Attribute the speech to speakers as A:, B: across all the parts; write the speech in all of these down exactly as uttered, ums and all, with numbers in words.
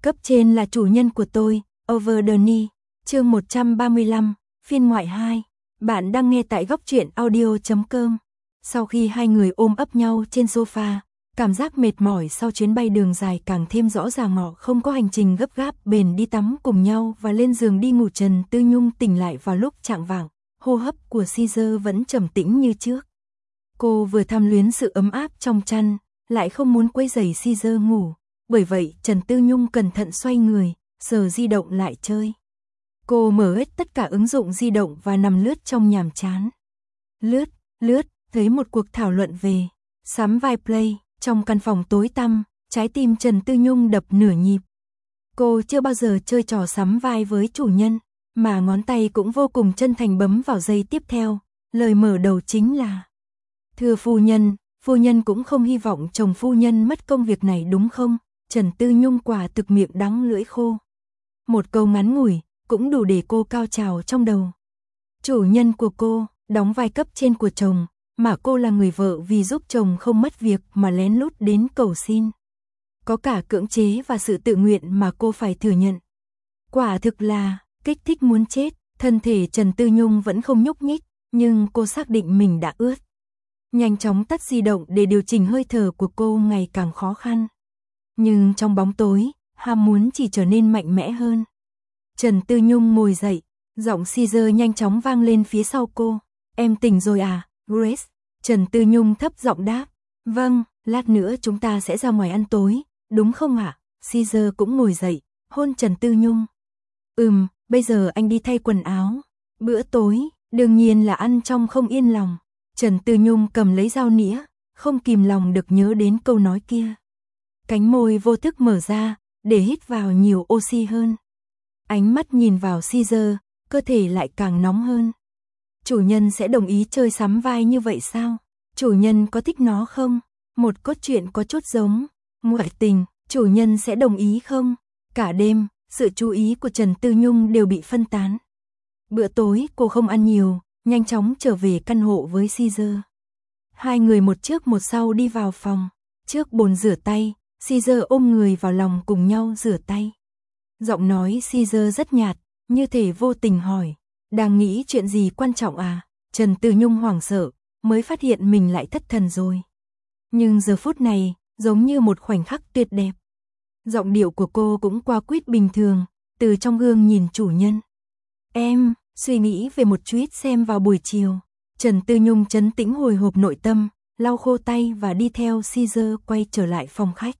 A: Cấp trên là chủ nhân của tôi, Over the Knee, chương một trăm ba mươi lăm, phiên ngoại hai. Bạn đang nghe tại góc truyện audio chấm com. Sau khi hai người ôm ấp nhau trên sofa, cảm giác mệt mỏi sau chuyến bay đường dài càng thêm rõ ràng. Họ không có hành trình gấp gáp, bèn đi tắm cùng nhau và lên giường đi ngủ. Trần Tư Nhung tỉnh lại vào lúc chạng vạng, hô hấp của Caesar vẫn trầm tĩnh như trước. Cô vừa tham luyến sự ấm áp trong chăn, lại không muốn quấy rầy Caesar ngủ. Bởi vậy Trần Tư Nhung cẩn thận xoay người, sờ di động lại chơi. Cô mở hết tất cả ứng dụng di động và nằm lướt trong nhàm chán. Lướt, lướt, thấy một cuộc thảo luận về sắm vai play. Trong căn phòng tối tăm, trái tim Trần Tư Nhung đập nửa nhịp. Cô chưa bao giờ chơi trò sắm vai với chủ nhân, mà ngón tay cũng vô cùng chân thành bấm vào giây tiếp theo. Lời mở đầu chính là: thưa phu nhân, phu nhân cũng không hy vọng chồng phu nhân mất công việc này đúng không? Trần Tư Nhung quả thực miệng đắng lưỡi khô. Một câu ngắn ngủi, cũng đủ để cô cao trào trong đầu. Chủ nhân của cô, đóng vai cấp trên của chồng, mà cô là người vợ vì giúp chồng không mất việc mà lén lút đến cầu xin. Có cả cưỡng chế và sự tự nguyện mà cô phải thừa nhận. Quả thực là kích thích muốn chết. Thân thể Trần Tư Nhung vẫn không nhúc nhích, nhưng cô xác định mình đã ướt. Nhanh chóng tắt di động để điều chỉnh hơi thở của cô ngày càng khó khăn. Nhưng trong bóng tối, ham muốn chỉ trở nên mạnh mẽ hơn. Trần Tư Nhung ngồi dậy, giọng Caesar nhanh chóng vang lên phía sau cô. Em tỉnh rồi à, Grace? Trần Tư Nhung thấp giọng đáp. Vâng, lát nữa chúng ta sẽ ra ngoài ăn tối, đúng không ạ? Caesar cũng ngồi dậy, hôn Trần Tư Nhung. Ừm, bây giờ anh đi thay quần áo. Bữa tối, đương nhiên là ăn trong không yên lòng. Trần Tư Nhung cầm lấy dao nĩa, không kìm lòng được nhớ đến câu nói kia. Cánh môi vô thức mở ra, để hít vào nhiều oxy hơn. Ánh mắt nhìn vào Caesar, cơ thể lại càng nóng hơn. Chủ nhân sẽ đồng ý chơi sắm vai như vậy sao? Chủ nhân có thích nó không? Một cốt truyện có chút giống ngoại tình, chủ nhân sẽ đồng ý không? Cả đêm, sự chú ý của Trần Tư Nhung đều bị phân tán. Bữa tối cô không ăn nhiều, nhanh chóng trở về căn hộ với Caesar. Hai người một trước một sau đi vào phòng. Trước bồn rửa tay, Caesar ôm người vào lòng cùng nhau rửa tay. Giọng nói Caesar rất nhạt, như thể vô tình hỏi. Đang nghĩ chuyện gì quan trọng à? Trần Tư Nhung hoảng sợ, mới phát hiện mình lại thất thần rồi. Nhưng giờ phút này, giống như một khoảnh khắc tuyệt đẹp. Giọng điệu của cô cũng qua quýt bình thường, từ trong gương nhìn chủ nhân. Em, suy nghĩ về một tweet xem vào buổi chiều. Trần Tư Nhung trấn tĩnh hồi hộp nội tâm, lau khô tay và đi theo Caesar quay trở lại phòng khách.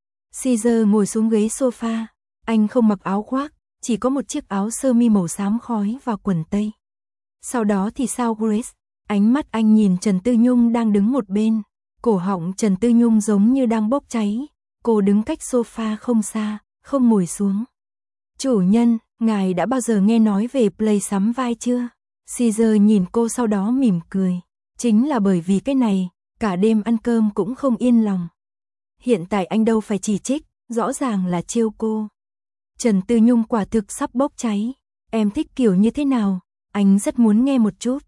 A: Caesar ngồi xuống ghế sofa, anh không mặc áo khoác, chỉ có một chiếc áo sơ mi màu xám khói và quần tây. Sau đó thì sao Grace? Ánh mắt anh nhìn Trần Tư Nhung đang đứng một bên, cổ họng Trần Tư Nhung giống như đang bốc cháy. Cô đứng cách sofa không xa, không ngồi xuống. Chủ nhân, ngài đã bao giờ nghe nói về play sắm vai chưa? Caesar nhìn cô sau đó mỉm cười. Chính là bởi vì cái này, cả đêm ăn cơm cũng không yên lòng. Hiện tại anh đâu phải chỉ trích, rõ ràng là trêu cô. Trần Tư Nhung quả thực sắp bốc cháy. Em thích kiểu như thế nào? Anh rất muốn nghe một chút.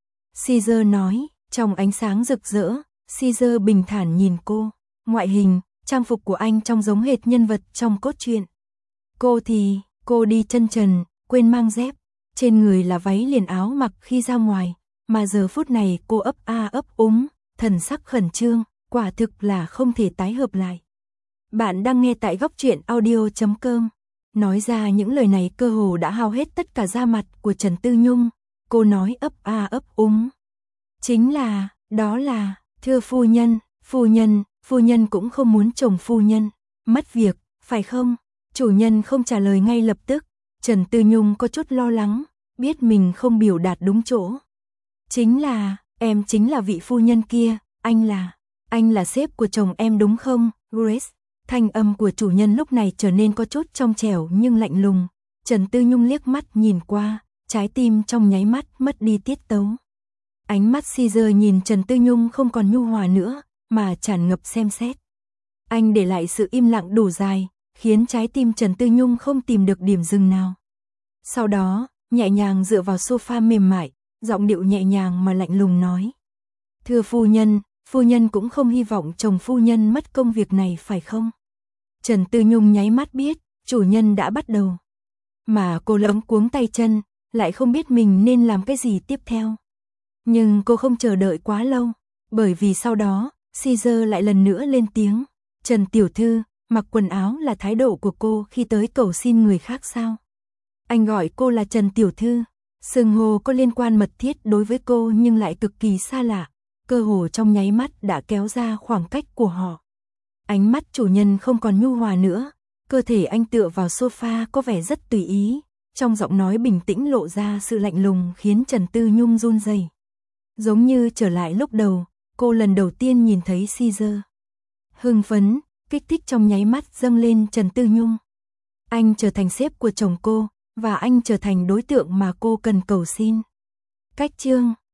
A: Caesar nói, trong ánh sáng rực rỡ. Caesar bình thản nhìn cô. Ngoại hình, trang phục của anh trông giống hệt nhân vật trong cốt truyện. Cô thì, cô đi chân trần, quên mang dép. Trên người là váy liền áo mặc khi ra ngoài. Mà giờ phút này cô ấp a ấp úng, thần sắc khẩn trương, quả thực là không thể tái hợp lại. Bạn đang nghe tại góc truyện audio chấm com. Nói ra những lời này cơ hồ đã hao hết tất cả da mặt của Trần Tư Nhung. Cô nói ấp a ấp úng. Chính là, đó là, thưa phu nhân, phu nhân, phu nhân cũng không muốn chồng phu nhân mất việc, phải không? Chủ nhân không trả lời ngay lập tức. Trần Tư Nhung có chút lo lắng, biết mình không biểu đạt đúng chỗ. Chính là, em chính là vị phu nhân kia, anh là, anh là sếp của chồng em đúng không, Grace? Thanh âm của chủ nhân lúc này trở nên có chút trong trẻo nhưng lạnh lùng. Trần Tư Nhung liếc mắt nhìn qua, trái tim trong nháy mắt mất đi tiết tấu. Ánh mắt Caesar nhìn Trần Tư Nhung không còn nhu hòa nữa, mà tràn ngập xem xét. Anh để lại sự im lặng đủ dài, khiến trái tim Trần Tư Nhung không tìm được điểm dừng nào. Sau đó, nhẹ nhàng dựa vào sofa mềm mại, giọng điệu nhẹ nhàng mà lạnh lùng nói. Thưa phu nhân, phu nhân cũng không hy vọng chồng phu nhân mất công việc này phải không? Trần Tư Nhung nháy mắt biết, chủ nhân đã bắt đầu. Mà cô luống cuống tay chân, lại không biết mình nên làm cái gì tiếp theo. Nhưng cô không chờ đợi quá lâu, bởi vì sau đó, Caesar lại lần nữa lên tiếng. Trần tiểu thư, mặc quần áo là thái độ của cô khi tới cầu xin người khác sao? Anh gọi cô là Trần tiểu thư, xưng hô có liên quan mật thiết đối với cô nhưng lại cực kỳ xa lạ, cơ hồ trong nháy mắt đã kéo ra khoảng cách của họ. Ánh mắt chủ nhân không còn nhu hòa nữa, cơ thể anh tựa vào sofa có vẻ rất tùy ý, trong giọng nói bình tĩnh lộ ra sự lạnh lùng khiến Trần Tư Nhung run rẩy. Giống như trở lại lúc đầu, cô lần đầu tiên nhìn thấy Caesar. Hưng phấn, kích thích trong nháy mắt dâng lên Trần Tư Nhung. Anh trở thành sếp của chồng cô, và anh trở thành đối tượng mà cô cần cầu xin. Cách chương